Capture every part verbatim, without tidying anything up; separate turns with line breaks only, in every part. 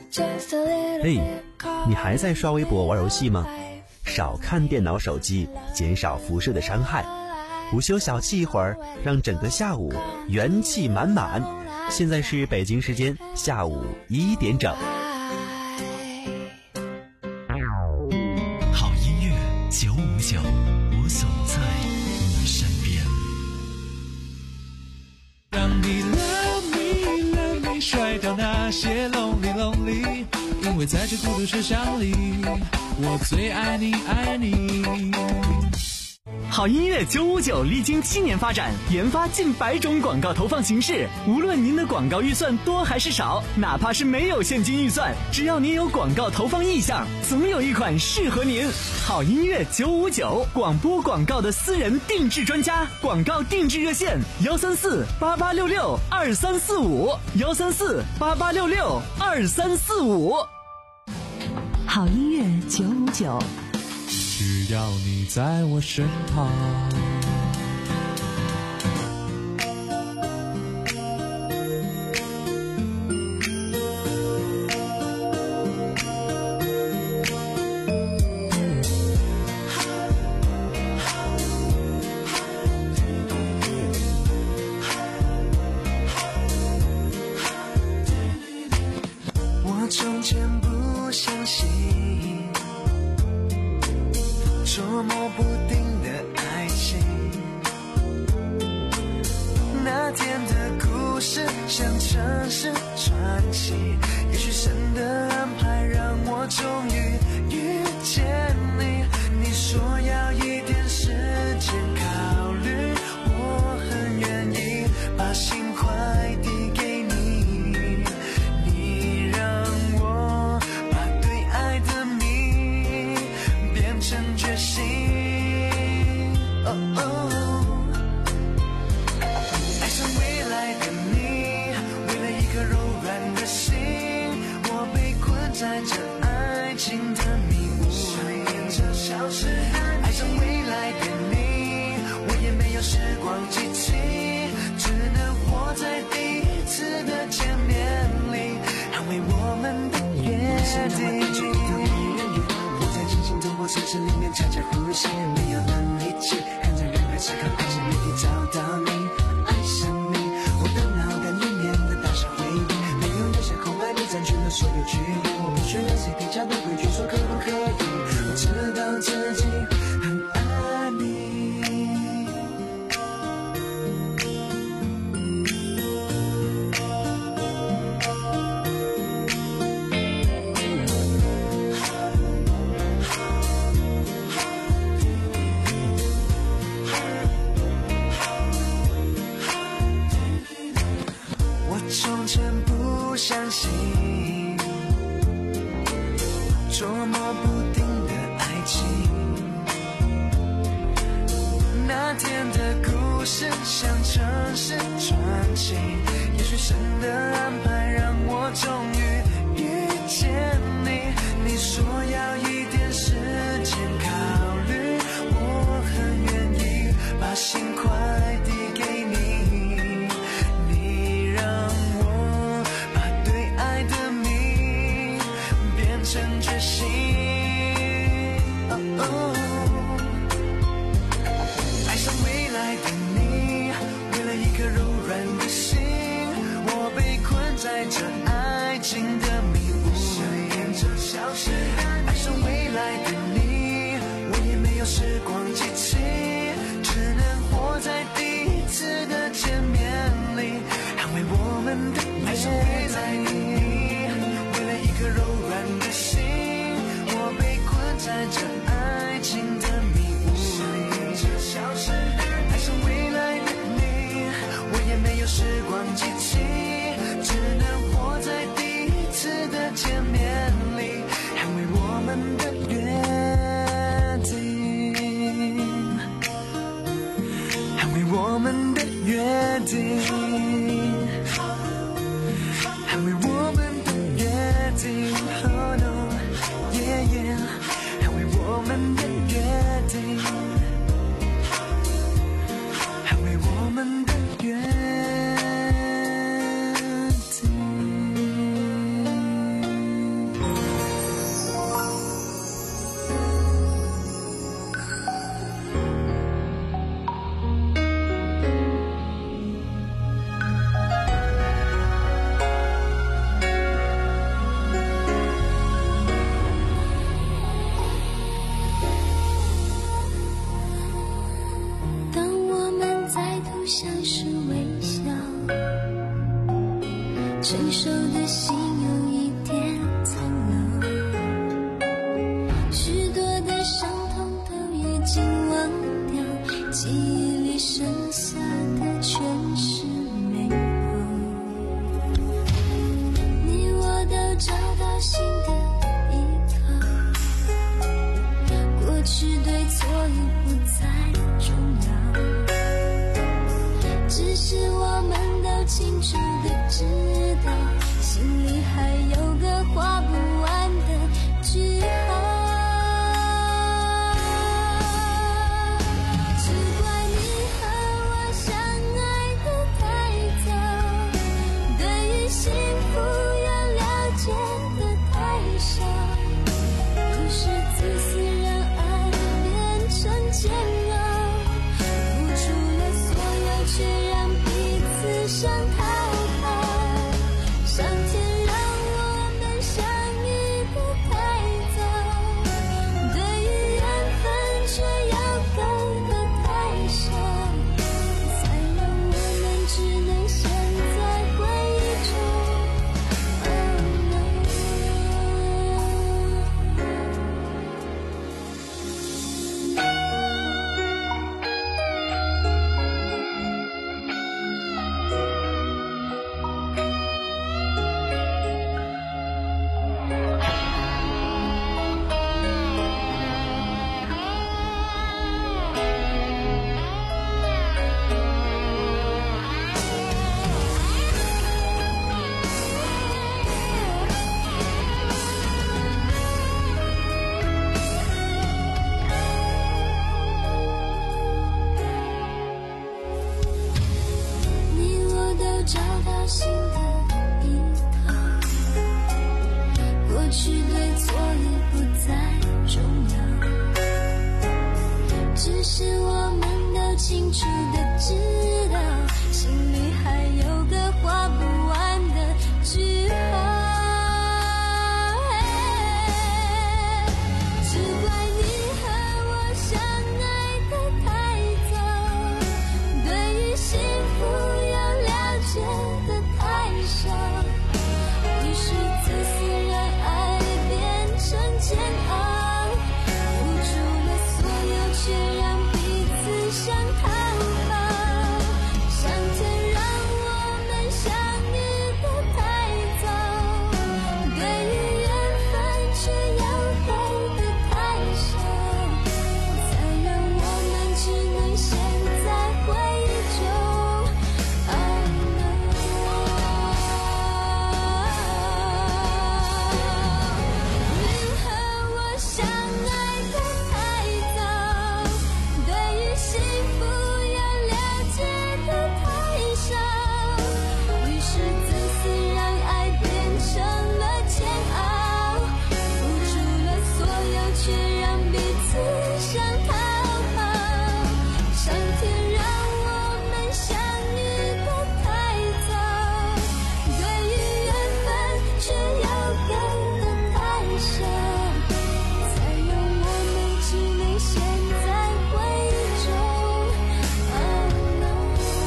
嘿，你还在刷微博玩游戏吗？少看电脑手机，减少辐射的伤害。午休小憩一会儿，让整个下午元气满满。现在是北京时间下午一点整。
好音乐九五九，我总在你身边。让你 love me love me， 甩掉那些 lonely lonely， 因为在这孤独世上里，我最爱你爱你。
好音乐九五九历经七年发展，研发近百种广告投放形式。无论您的广告预算多还是少，哪怕是没有现金预算，只要您有广告投放意向，总有一款适合您。好音乐九五九，广播广告的私人定制专家，广告定制热线幺三四八八六六二三四五幺三四八八六六二三四五。
好音乐九五九。
只要你在我身旁，
我从前不相信捉摸不定的爱情，那天的故事像城市传奇，也许神的安排让我终于遇见你。你说要一点时间考虑，我很愿意把心快递给你，你让我把对爱的谜变成决心。哦哦，爱上未来的你，为了一颗柔软的心，我被困在这爱情的迷雾里，消失。爱上未来的你，我也没有时光机器，只能活在第一次的见面里，捍卫我们的约定。我在静静走过城市里面悄悄呼吸，没有能力气看着人海思考爱情谜题，找到你，爱上你，我的脑袋里面的大小回忆，没有留下空白，你占据了所有距离，我不需要 C P 家的规矩，说可不可以，我知道自己很爱你。从前不相信捉摸不定的爱情，那天的故事像城市传奇，也许神的安排让我终于遇见你。你说要一点时间考虑，我很愿意把心快递给你，成决心。哦哦，爱上未来的你，为了一颗柔软的心，我被困在这爱情的迷雾里，消失。爱上未来的你，我也没有时光机器，只能活在第一次的见面里，捍卫我们的爱上未来的你，为了一颗柔软的心，我被困在这爱情的迷雾里，消失。爱上未来的你，我也没有时光机器，只能活
成熟的心有一点苍老，许多的伤痛都已经忘掉，记忆里剩下的全是美好。你我都找到新的依靠，过去对错已不再重要，只是我们都清楚的知道，心里还有个画不完的句号。只怪你和我相爱的太早，对于幸福要了解的太少，于是自私让爱变成煎熬，付出了所有却让彼此想逃跑。上天让我们相遇的太早，对于缘分却要给的太少，才让我们只能陷在回忆中。Oh no。你我都找到新的依靠，过去对错已不再重要，只是我们都清楚的知道，心里还有个画不完的句号。只怪你和我相爱的太早，对于幸福要了解的太少，于是自私让爱变成煎熬，付出了所有却让彼此想逃跑。上天让我们相遇的太早，对于缘分却要给的太少，才让我们只能陷在回忆中。Oh no。你和我相爱的太早，对于幸福要了解的太少，于是自私让爱变成了煎熬，付出了所有却让彼此想逃跑。上天让我们相遇的太早，对于缘分却要给的太少，才让我们只能陷在回忆中。Oh no。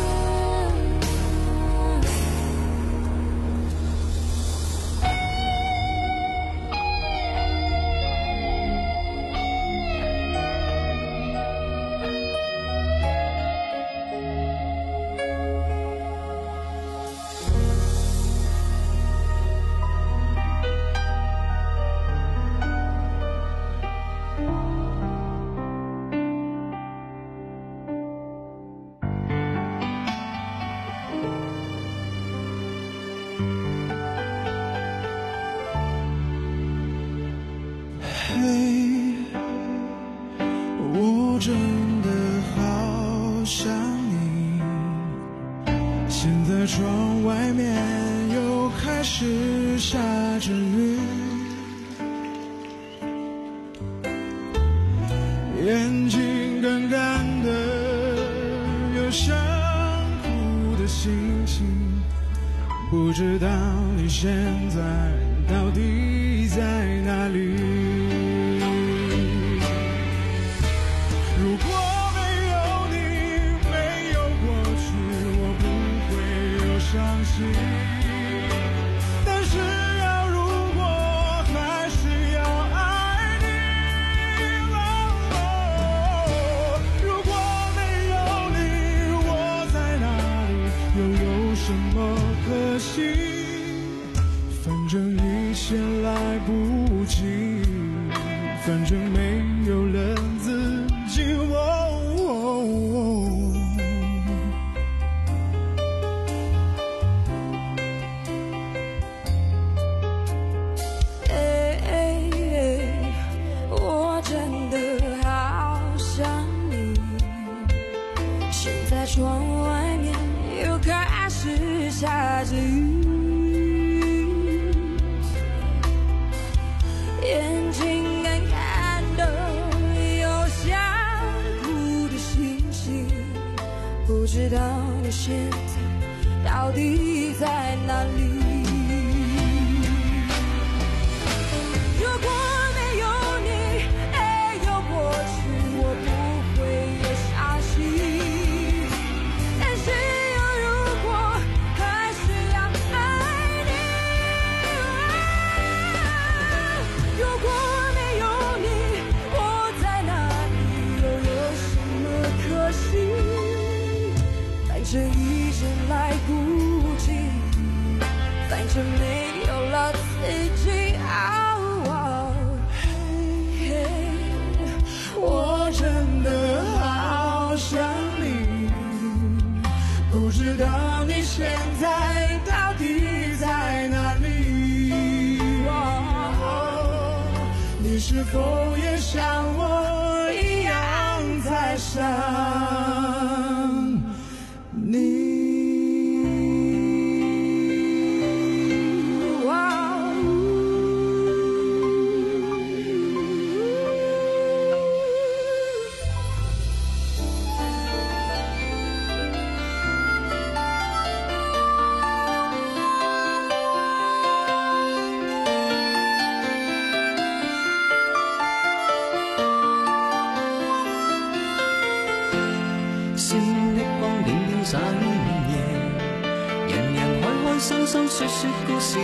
嘿，我真的好想你。现在窗外面又开始下着雨，眼睛干干的，有想哭的心情。不知道你现在到底在哪里？如果没有你，没有过去，我不会有伤心。 惜，反正一切来不及，反正没有了自己。哦哦哦
窗外面又开始下着雨，眼睛干干的，有想哭的心情，不知道你现在到底在哪里。如果没有你，爱有过去，我不会有伤心。这一切来不及，反正没有了自己。哦哦嘿嘿，
我真的好想你，不知道你现在到底在哪里。哦，你是否也像我一样在想你？
洒於午夜，人人開開心心說說故事，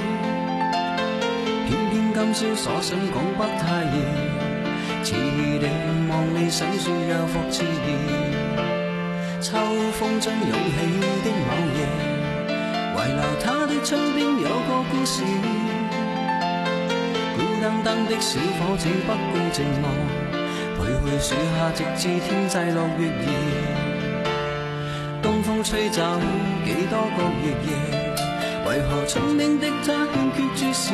偏偏今宵所想講不太易，遲地望你想說又復遲疑。秋風將湧起的某夜，遺留他的窗邊有個故事，孤單單的小伙子不顧寂寞，徘徊樹下直至天際落月兒。東風吹走幾多個月夜，為何窗邊的他欠缺注視？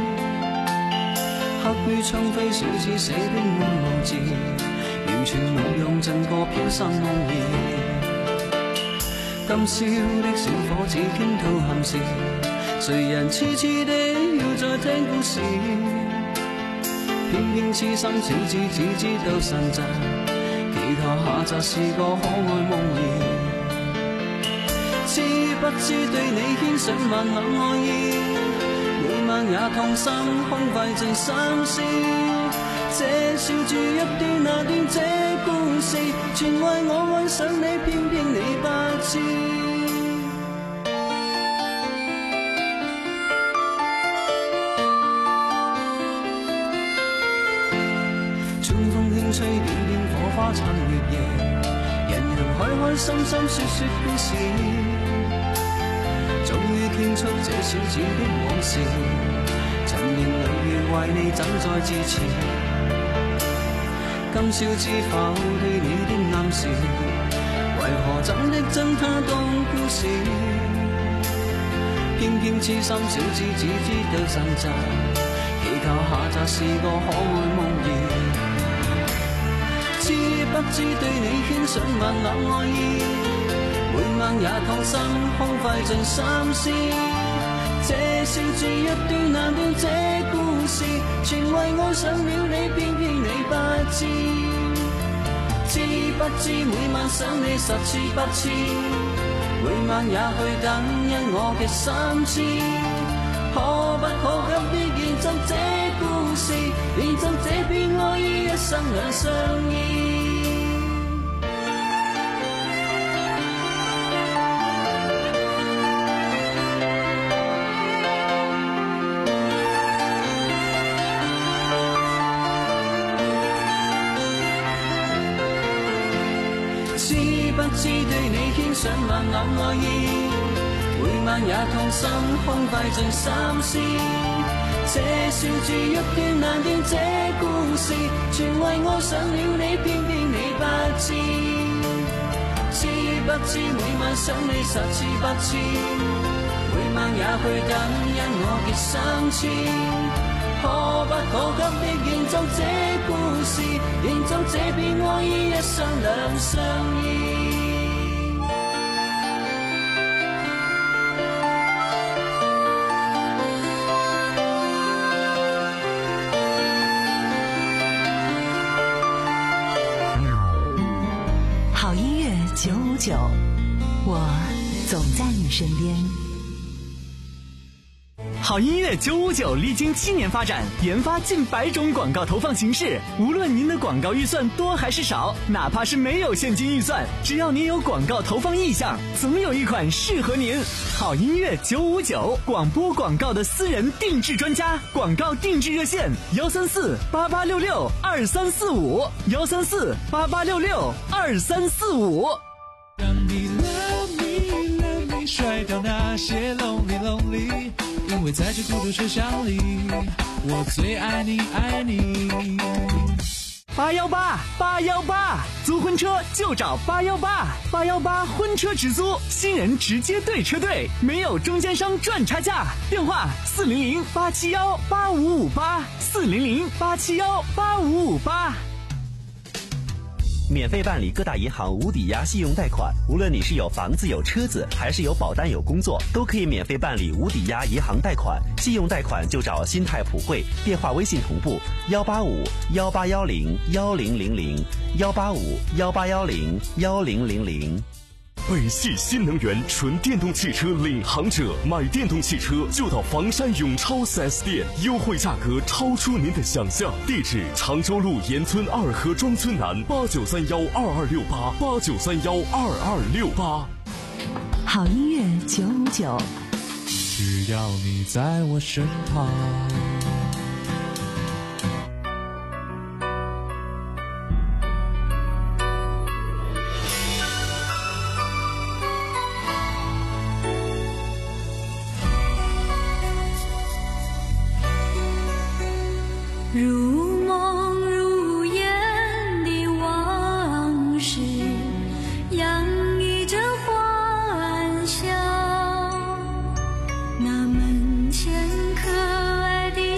刻於窗扉小字寫的滿無字，完全沒用盡過飄散夢兒。今宵的小伙子傾吐憾事，誰人痴痴的要再聽故事？偏偏痴心小子只知道神雜，祈求下集是個可愛夢兒。知不知對你牽上萬縷愛意，每晚也痛心空費盡心思。這笑住一段那段這故事，全為我愛上你，偏偏你不知。春風輕吹，點點火花襯月夜，人人開開心心說說故事。終於傾出這小子的往事，陳年累月為你怎再支持？今宵知否對你的暗示，為何怎的真他當故事？偏偏痴心小子只知道神雜，祈求下集是個可愛夢兒。知不知對你牽上萬縷愛意，每晚也痛心空費盡心思。這笑住一段難斷這故事，全為愛上了你，偏偏你不知。知不知每晚想你十次百次，每晚也去等因我嘅心思。可不可急啲延續這故事，延續這片愛意，一生兩相依。知不知對你牽上萬縷愛意，每晚晚也痛心，空費盡心思。這笑住欲斷難斷這故事，全為愛上了你，偏偏你不知。知不知每晚想你十次百次，每晚也去等，因我極生痴。可不可急的營造這故事，營造這片愛意，一生兩相依。
好音乐九五九，我总在你身边。
好音乐九五九历经七年发展，研发近百种广告投放形式。无论您的广告预算多还是少，哪怕是没有现金预算，只要您有广告投放意向，总有一款适合您。好音乐九五九，广播广告的私人定制专家，广告定制热线：幺三四八八六六二三四五，幺三四八八六六二三四五。
让你 love me love me， 甩掉那些 lonely lonely。因为在这孤独车厢里，我最爱你爱你。
八幺八八幺八，租婚车就找八幺八，八幺八婚车直租，新人直接对车队，没有中间商赚差价。电话四零零八七幺八五五八，四零零八七幺八五五八。
免费办理各大银行无抵押信用贷款，无论你是有房子有车子，还是有保单有工作，都可以免费办理无抵押银行贷款。信用贷款就找新泰普惠，电话微信同步幺八五幺八幺零幺零零零幺八五幺八幺零幺零零零。
北汽新能源纯电动汽车领航者，买电动汽车就到房山永超 四 S 店，优惠价格超出您的想象。地址：常州路沿村二河庄村南，八九三幺二二六八八九三幺二二六八。
好音乐九五九，
只要你在我身旁。
如梦如烟的往事，洋溢着欢笑。那门前可爱的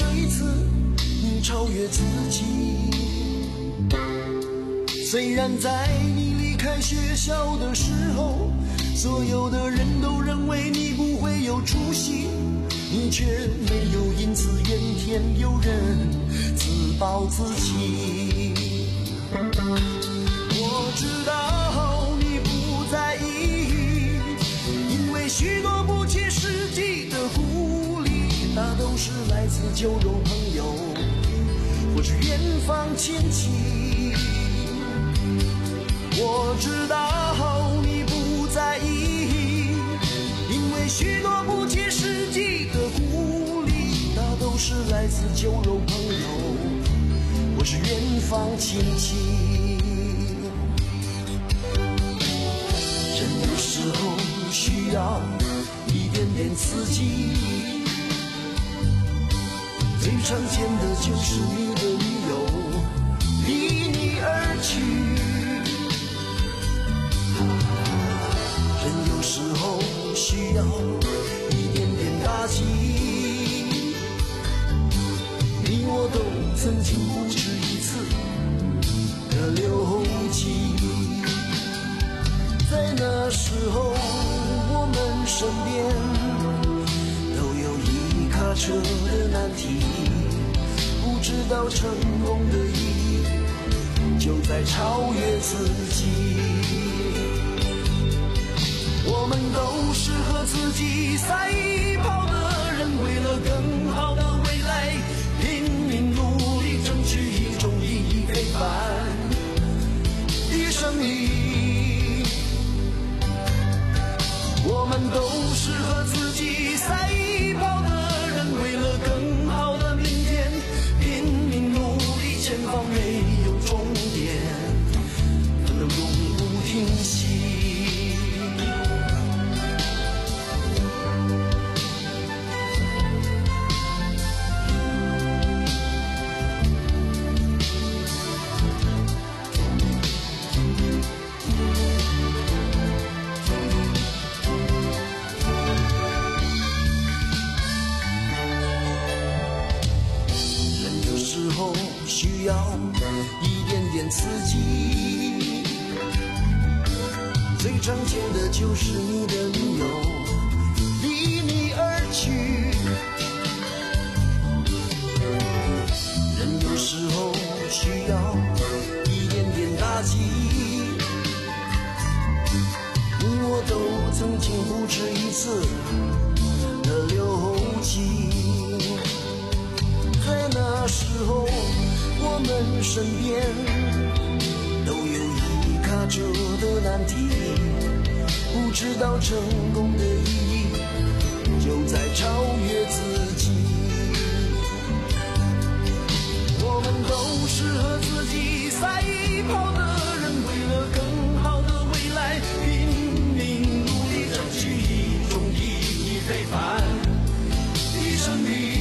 一次你超越自己。虽然在你离开学校的时候，所有的人都认为你不会有出息，你却没有因此怨天尤人，自暴自弃。我知道你不在意，因为许多不切实际的鼓励，大都是来自酒肉朋友或是远方亲戚。我知道你不在意，因为许多不切实际的鼓励，大都是来自酒肉朋友或是远方亲戚。人有时候需要一点点刺激，最常见的就是你的女友离你而去。人有时候需要一点点打击，你我都曾经不止一次的流涕。在那时候我们身边都有一卡车的难题，不知道成功的意义就在超越自己。我们都是和自己赛跑的人，为了更好的未来拼命努力，争取一种意义非凡的生命。我们都是和自己赛跑的人，为了更好的明天拼命努力，前方没有终点，不能永不停息。需要一点点刺激，最常见的就是你的女友离你而去。人有时候需要一点点打击，你我都曾经不止一次的流涕。在那时候我们身边都有一卡车的难题，不知道成功的意义就在超越自己。我们都是和自己赛跑的人，为了更好的未来拼命努力，争取一种意义非凡的生命。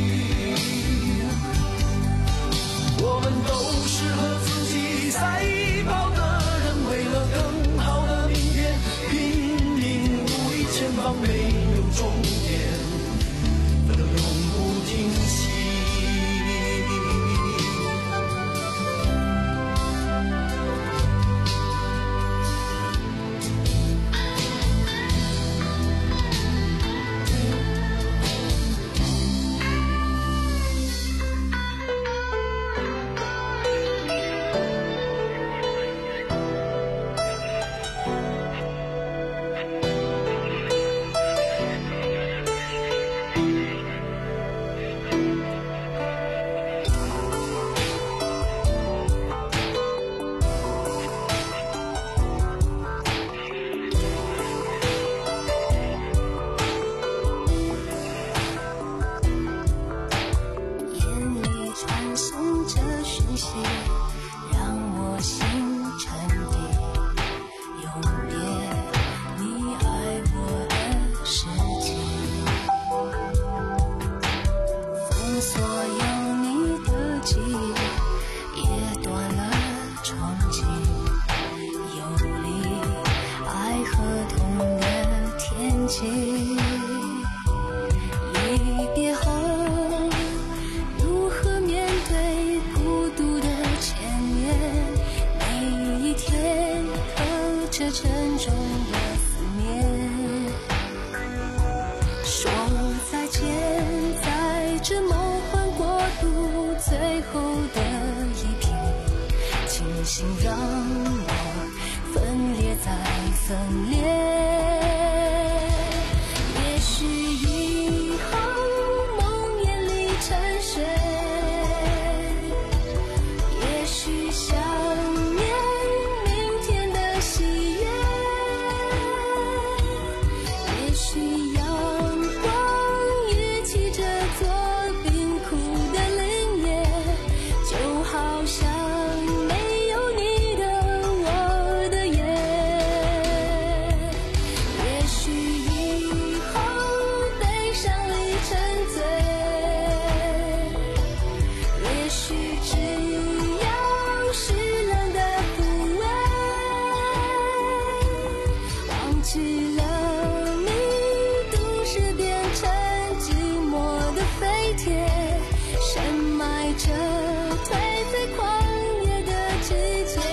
我们都是和自己赛跑的人，为了更好的明天拼命努力，前方没有终点，不能永不停息。
心让我分裂再分裂。也许以后梦魇里沉睡，也许想念明天的喜悦，也许阳光预期着做冰库的林叶，就好像没有你的我的夜。也许以后悲伤里沉醉，也许只要适量的抚慰，忘记了你，都市变成寂寞的废铁，深埋着颓废狂野的季节。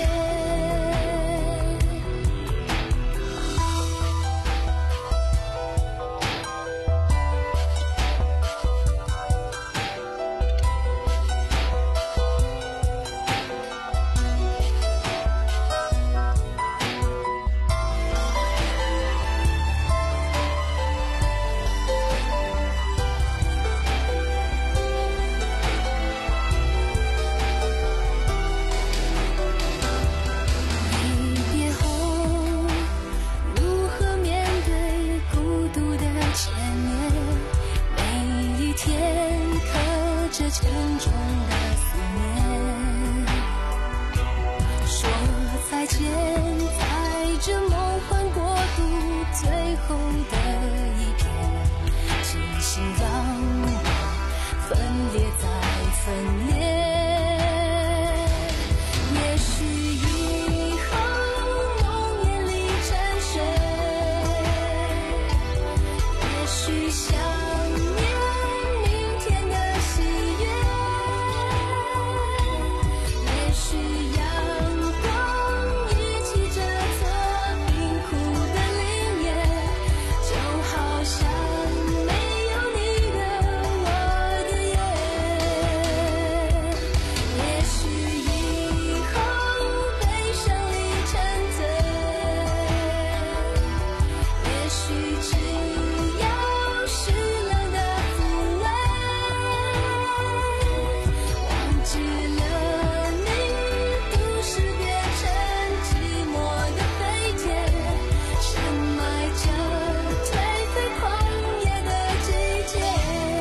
离别后如何面对孤独的千年，每一天刻着沉重的思念。说再见，在这梦幻国度最后的一片，真心让我分裂再分裂。也许以后梦魇里沉睡，也许想念明天的喜悦，也许阳光预期着做冰库的林叶，就好像没有你的我的夜。也许以后悲伤里沉醉，也许只要适量的抚慰，忘记了你，都市变成寂寞的废铁，深埋着颓废狂野的季节。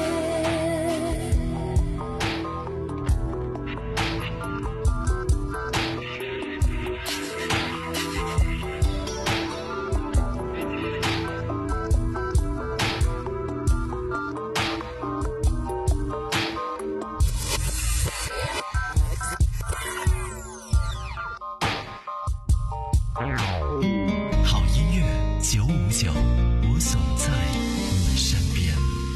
好音乐九五九，我总在你身边。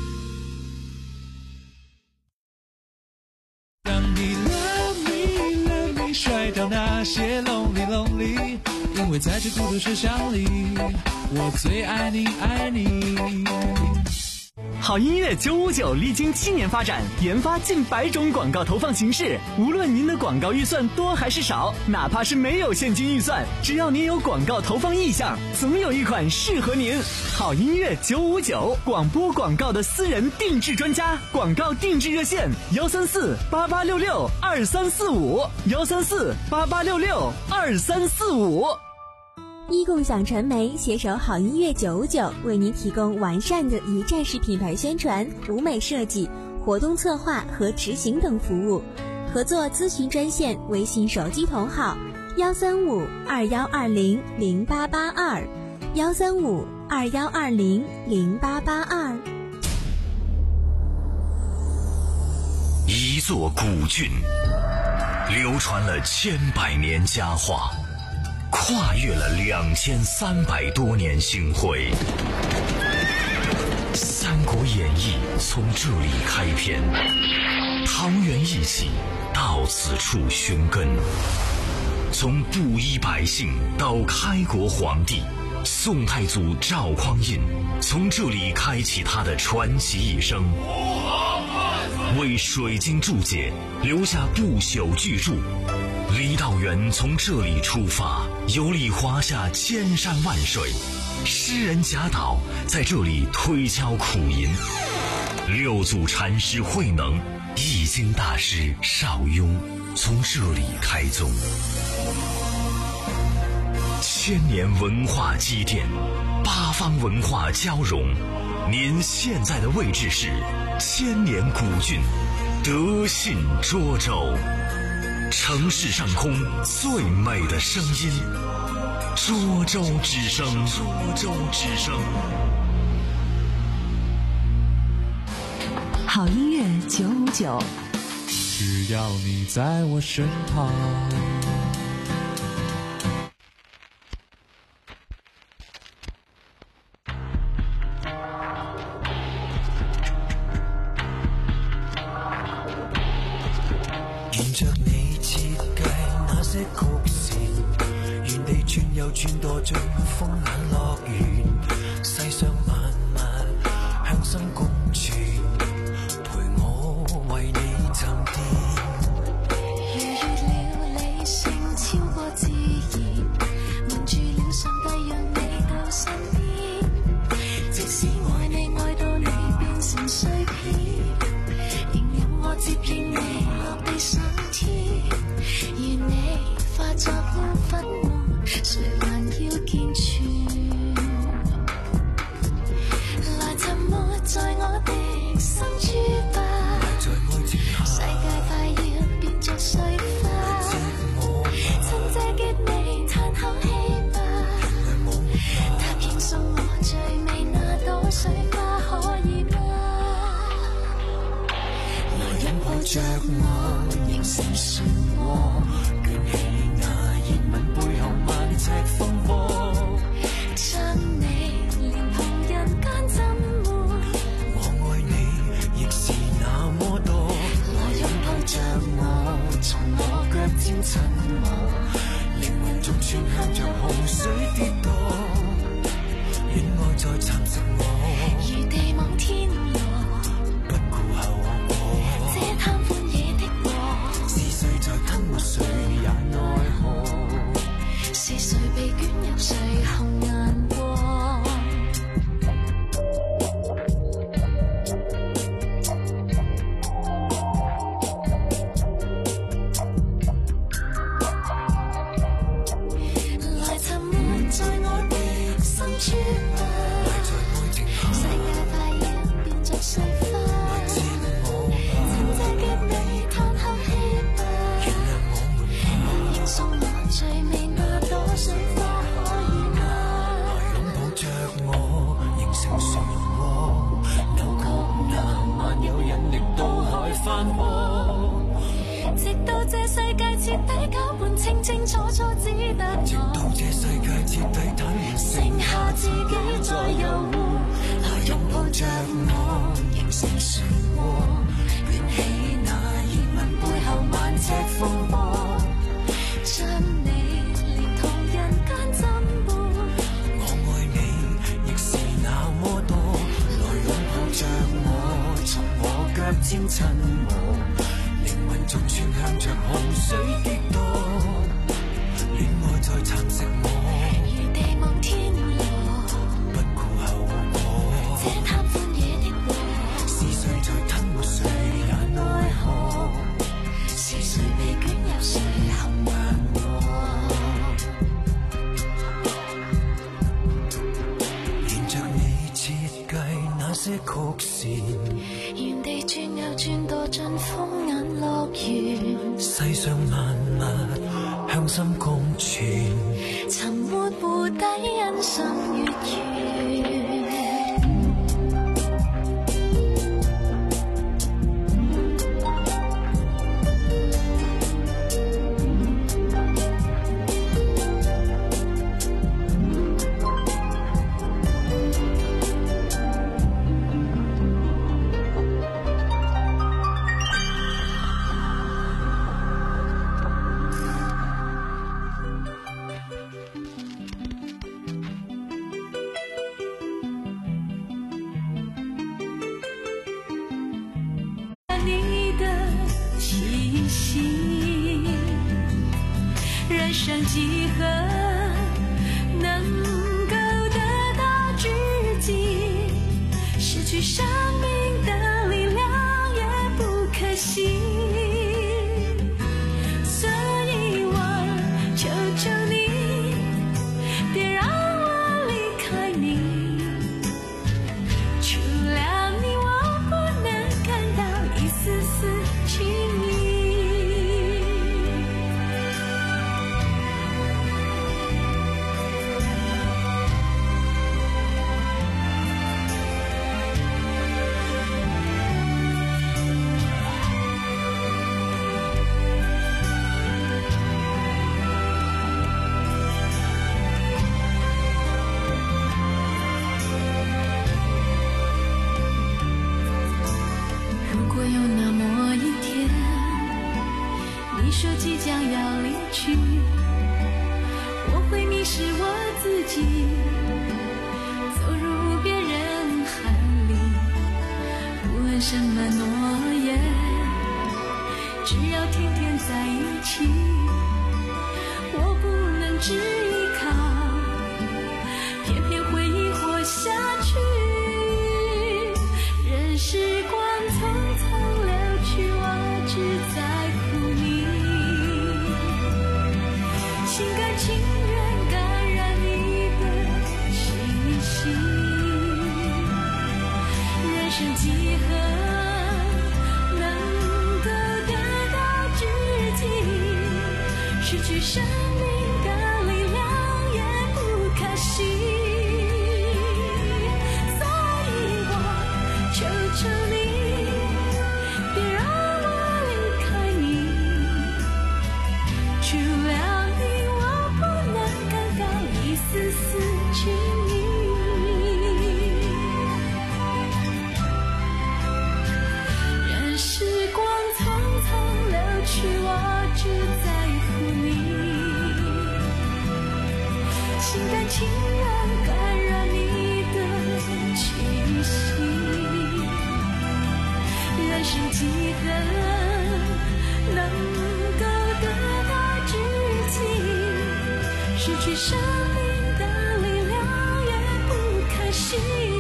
当你 love me love me 甩掉那些 lonely lonely， 因为在这孤独世想里，我最爱你爱你。
好音乐九五九历经七年发展，研发近百种广告投放形式。无论您的广告预算多还是少，哪怕是没有现金预算，只要您有广告投放意向，总有一款适合您。好音乐九五九，广播广告的私人定制专家，广告定制热线幺三四八八六六二三四五幺三四八八六六二三四五。
一共享传媒携手好音乐九五九，为您提供完善的一站式品牌宣传、舞美设计、活动策划和执行等服务。合作咨询专线：微信手机同号幺三五二幺二零零八八二幺三五二幺二零零八八二。
一座古郡，流传了千百年佳话，跨越了两千三百多年星辉。《三国演义》从这里开篇，桃园义气到此处寻根。从布衣百姓到开国皇帝，宋太祖赵匡胤从这里开启他的传奇一生，为水晶注解留下不朽巨著， 离岛园从这里出发，游历华夏千山万水。诗人贾岛在这里推敲苦吟，六祖禅师慧能、易经大师邵雍从这里开宗。千年文化积淀，八方文化交融。您现在的位置是千年古郡德信涿州，城市上空最美的声音，涿州之声。涿州之声。
好音乐九五九，
只要你在我身旁。
沿着你設計那些曲線，原地轉又轉墮進風眼樂園，世上萬物向心共存，陪我為你沉澱。逾越了理性超過自然，蒙住了上帝讓你到身邊，即使愛你愛到你變成碎片，仍讓我接應你落地上天，願你化作了粉末，誰還要健全？來沉沒在我的心珠吧，世界快要變作碎花，趁這結你嘆口氣吧，答應送我最美那朵水花，可以嗎？來擁抱着我，形成漩渦，捲起那熱吻背後萬尺風波，將你連同人間浸沒。我愛你亦是那麼多，來擁抱着我，從我腳尖親我，靈魂逐寸向着洪水跌墮，戀愛在蠶食我，如地網天羅，不顧後果。這貪歡野的我，是誰在吞沒誰也奈何？是誰被捲入誰紅顏過？來沉沒在我的心珠吧，世界快要變作碎花，趁這結你嘆口氣吧，答應送我最美那朵水花，可以嗎？來擁抱着我，形成漩渦，扭曲那萬有引力到海翻波，直到這世界徹底攪拌，清清楚楚只得我，直到這世界徹底癱瘓，剩下自己在遊湖。來擁抱着我，形成漩渦，捲起那熱吻背後萬尺風波，將你連同人間浸沒。我愛你亦是那麼多，來擁抱着我，從我腳尖親我，靈魂逐寸向着洪水跌墮，戀愛在蠶食我，如地網天羅，不顧後果。這貪歡野的我，是誰在吞沒誰也奈何？是誰被捲入誰紅顏過？沿着你設計那些曲線，原地轉又轉墮進風眼樂園，世上萬物向心共存，沉沒湖底欣賞月圓。
生几何能够得到知己？失去生命的力量也不可惜。所以我求求你，别让我离开你。除了你，我不能感到一丝丝情意。说即将要离去，我会迷失我自己，走入无边人海里，不问什么诺言，只要天天在一起。我不能只依靠，偏偏回忆活下去。任时光匆匆流去，我只在乎你。心甘情愿感染你的气息，人生几何能够得到知己？失去生命的力量也不可惜。所以我求求你，别让我离开你。除了丝丝情意，任时光匆匆流去，我只在乎你。心甘情愿感染你的气息，人生几何能够得到知己？失去生命所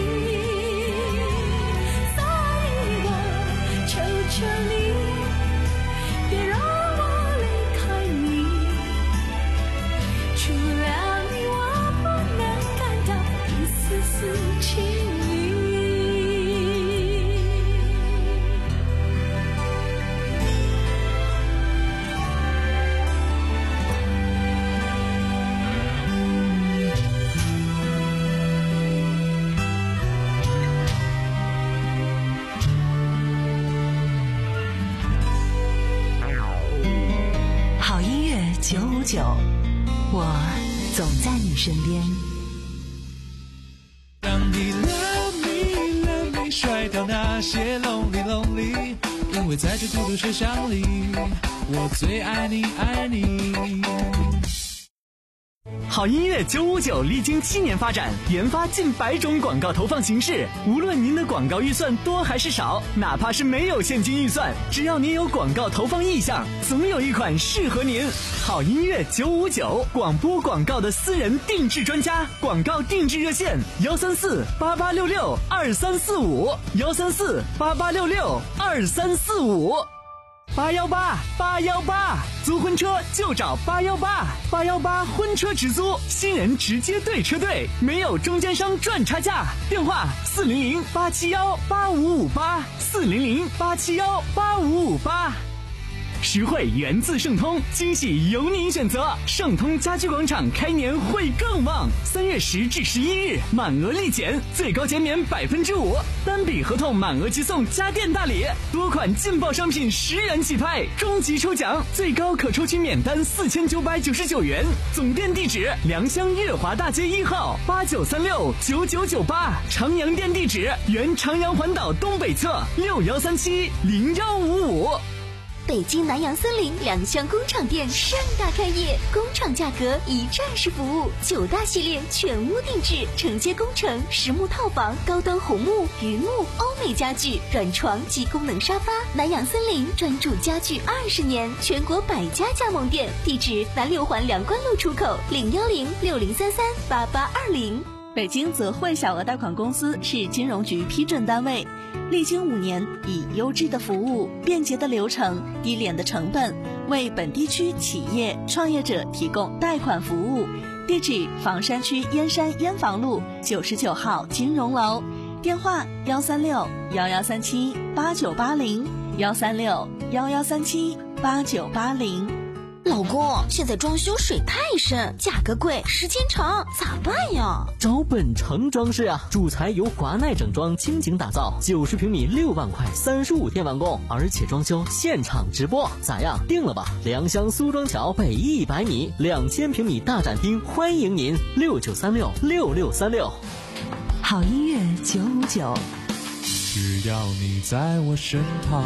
以我求求你，别让我离开你。除了你，我不能感到一丝丝情意。
九五九，我总在你身边。
当你 love me love me 甩掉那些 lonely lonely， 因为在这孤独水箱里，我最爱你爱你。
好音乐九五九历经七年发展，研发近百种广告投放形式。无论您的广告预算多还是少，哪怕是没有现金预算，只要您有广告投放意向，总有一款适合您。好音乐九五九，广播广告的私人定制专家，广告定制热线：幺三四八八六六二三四五，幺三四八八六六二三四五。八幺八八幺八，租婚车就找八幺八，八幺八婚车直租，新人直接对车队，没有中间商赚差价。电话四零零八七幺八五五八，四零零八七幺八五五八。实惠源自盛通，惊喜由您选择。盛通家居广场开年会更旺，三月十至十一日满额立减，最高减免百分之五，单笔合同满额即送家电大礼，多款劲爆商品十元起拍，终极抽奖最高可抽取免单四千九百九十九元。总店地址：良乡月华大街一号八九三六九九九八，长阳店地址：原长阳环岛东北侧六幺三七零幺五五。
北京南洋森林两厢工厂店盛大开业，工厂价格一站式服务，九大系列全屋定制，承接工程、实木套房、高端红木、榆木、欧美家具、软床及功能沙发。南洋森林专注家具二十年，全国百家加盟店，地址南六环梁关路出口，零幺零六零三三八八二零。
北京泽汇小额贷款公司是金融局批准单位，历经五年，以优质的服务、便捷的流程、低廉的成本，为本地区企业创业者提供贷款服务。地址：房山区燕山燕房路九十九号金融楼，电话：幺三六幺幺三七八九八零，幺三六幺幺三七八九八零。
老公，现在装修水太深，价格贵，时间长，咋办呀？
找本城装饰啊，主材由华奈整装倾情打造，九十平米六万块，三十五天完工，而且装修现场直播，咋样？定了吧？良乡苏庄桥北一百米，两千平米大展厅，欢迎您，六九三六六六三六。
好音乐九五九，
只要你在我身旁。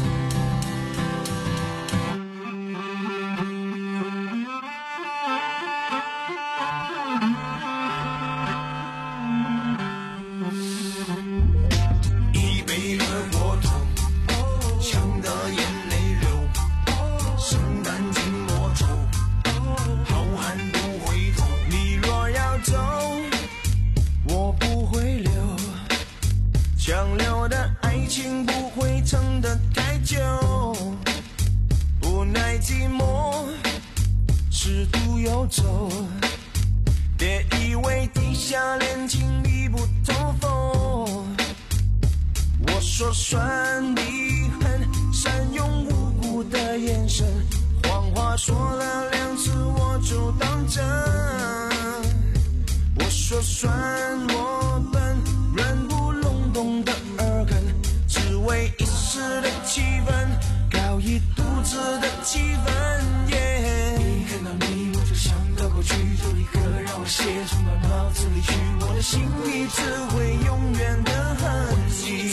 说算你狠，善用无辜的眼神，谎话说了两次我就当真。我说算我笨，软不隆咚的耳根，只为一时的气氛，搞一肚子的气氛。Yeah， 一看到你我就想到过去，就立刻让我写出满脑子里去，我的心里只会永远的恨你。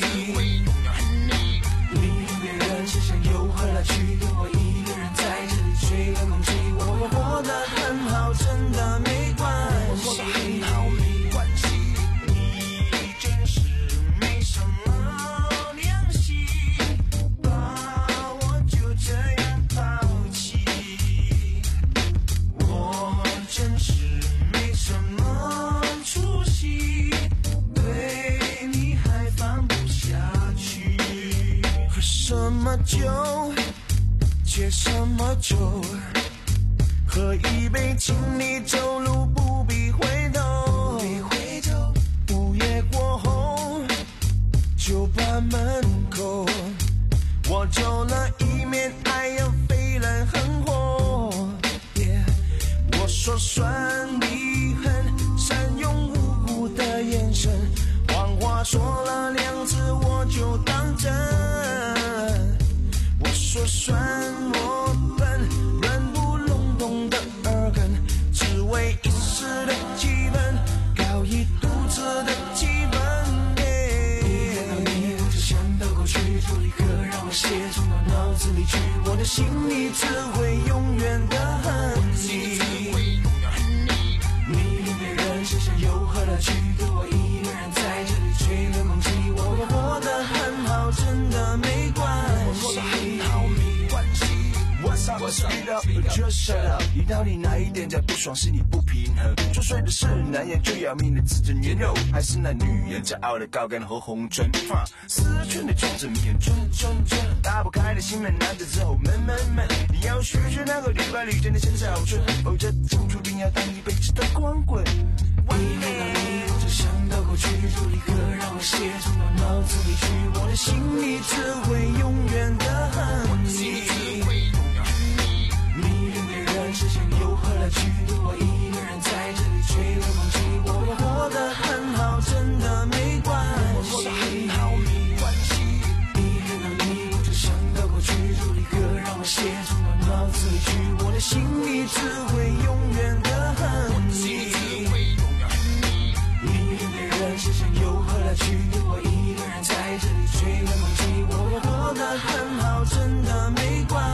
酒，借什么酒？喝一杯，请你走路不必回头。午夜过后，酒吧门口，我走了一面，爱要飞来横祸。Yeah， 我说算你狠，善用无辜的眼神，谎话说了两次我就当真。说算我笨，软不隆咚的耳根，只为一时的气氛，搞一肚子的气氛。一看到你我就想到过去，就立刻让我写出到脑子里去，我的心里只会永远的恨你。你跟别人身上有何乐趣？对我一个人在这里吹了梦气，我会活得很好，真的没关系。What's up? Just shut up. 你到底哪一点在不爽？是你不平衡？作祟的是男人就要命的自尊圆肉，还是那女人骄傲的高干和红唇？思春的圈子迷人，圈圈圈，打不开的心门，难得之后闷闷闷。你要学学那个绿白绿真的身上好春，否则就注定要当一辈子的光棍。一看到你我就想到过去，就立刻让我写出到脑子里去，我的心里只会永远的恨你。身上有何乐趣？对我一个人在这里吹了梦气，我会活得很好，真的没关系。一看到你我就想到过去，就立刻让我写出到脑子里去，我的心里只会永远的恨你。你跟别人身上有何乐趣？对我一个人在这里吹了梦气，我会活得很好，真的没关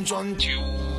转九。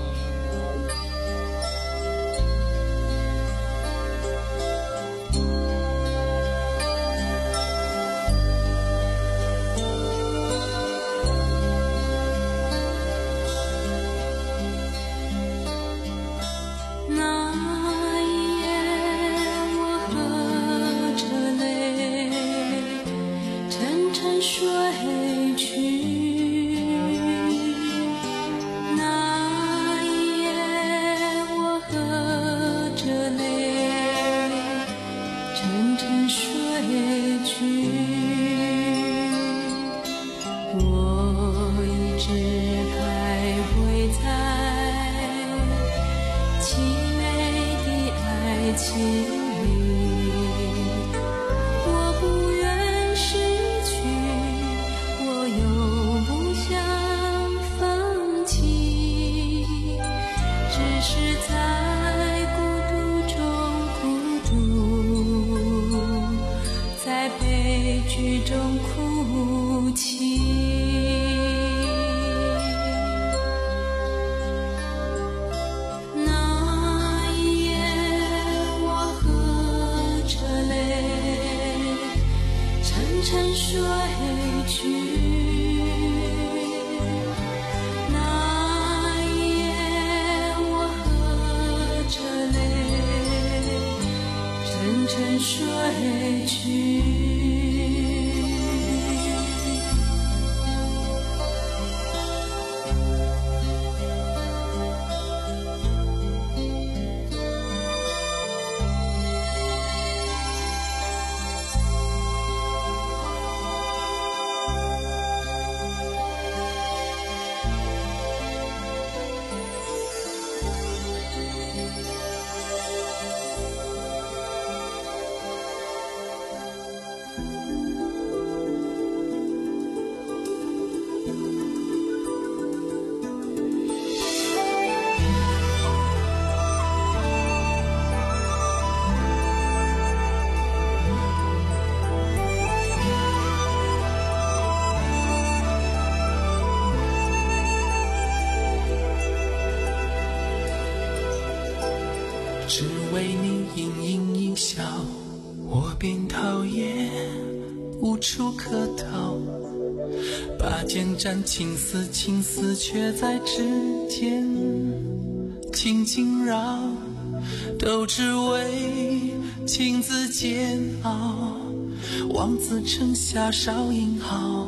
只为你盈盈一笑，我便讨厌，无处可逃。拔剑斩情丝，情丝却在指尖轻轻绕，都只为情字煎熬。望子成霞少英豪，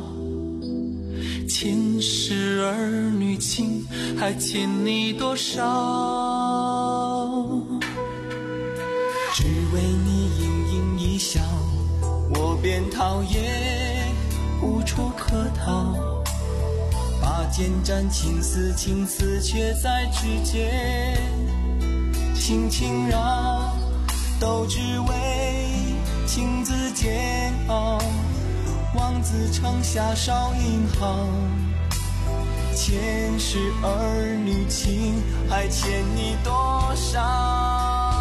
前世儿女情还欠你多少？
只为你盈盈一笑，我便讨厌，无处可逃。拔剑斩情丝，情丝却在指尖轻轻绕，都只为情字煎熬。望子成霞少英豪，前世儿女情还欠你多少？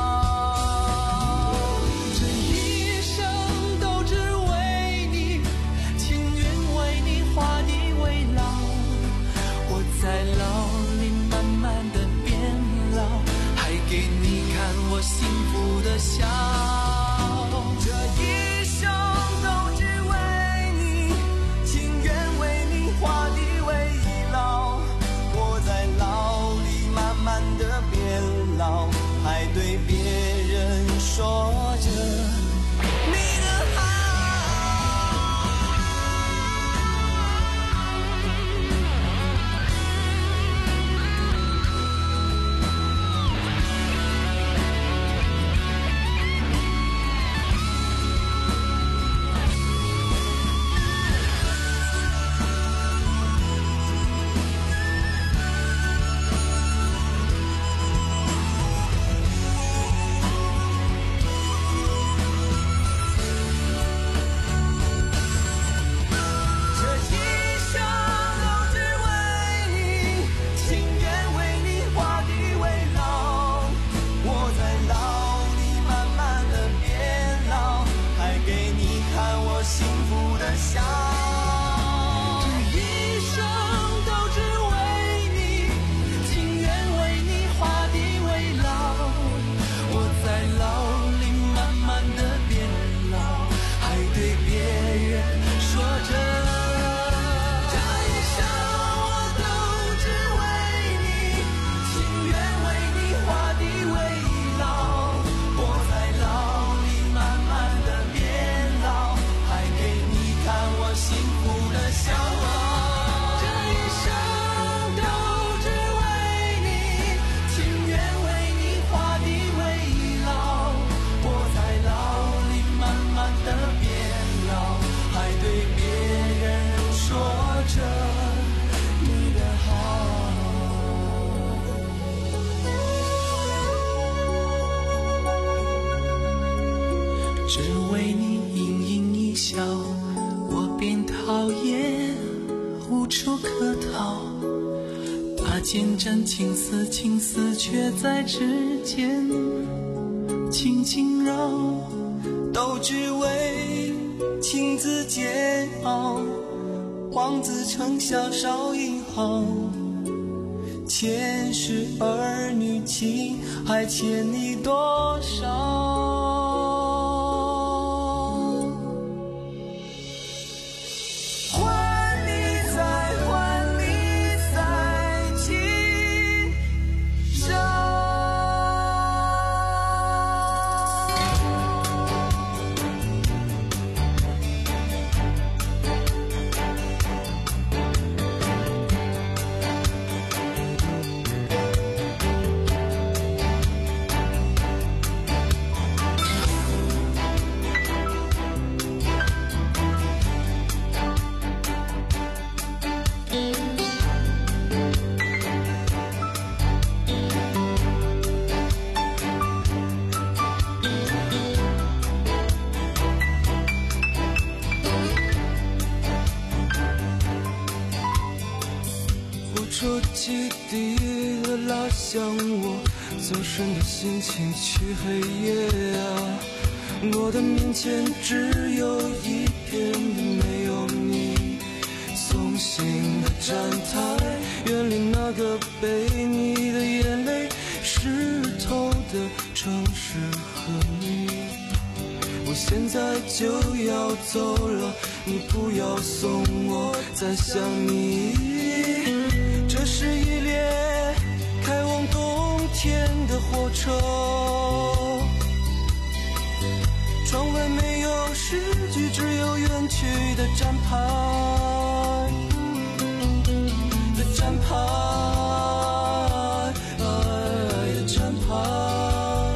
在牢里慢慢的变老，还给你看我幸福的笑。
这一生都只为你，情愿为你画地为牢。我在牢里慢慢的变老，还对别人说着你的好。
只为你盈盈一笑，我便讨厌无处可逃。把剑斩情丝，情丝却在指尖轻轻绕，
都只为情字煎熬。望子成小少一号，前世儿女情还欠你多少？
说起第一个拉响我走神的心情去黑夜啊，我的面前只有一片的没有你松醒的站台，远离那个被你的眼泪湿透的城市和你。我现在就要走了，你不要送我再想你。这是一列开往冬天的火车，窗外没有诗句，只有远去的站牌的站牌的站牌，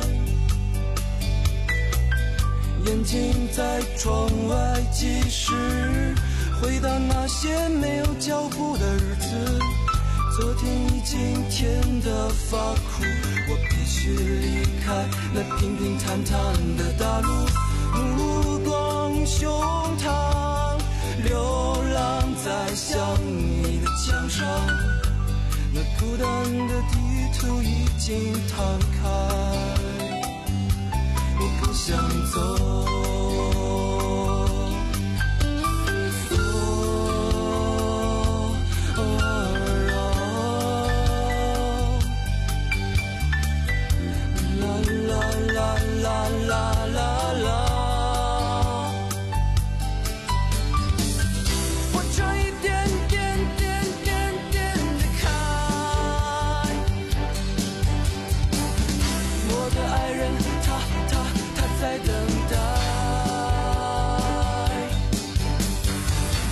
眼睛在窗外计时，回到那些没有脚步的日子。昨天已经甜得发苦，我必须离开那平平坦坦的大陆，目光胸膛，流浪在想你的墙上，那孤单的地图已经摊开。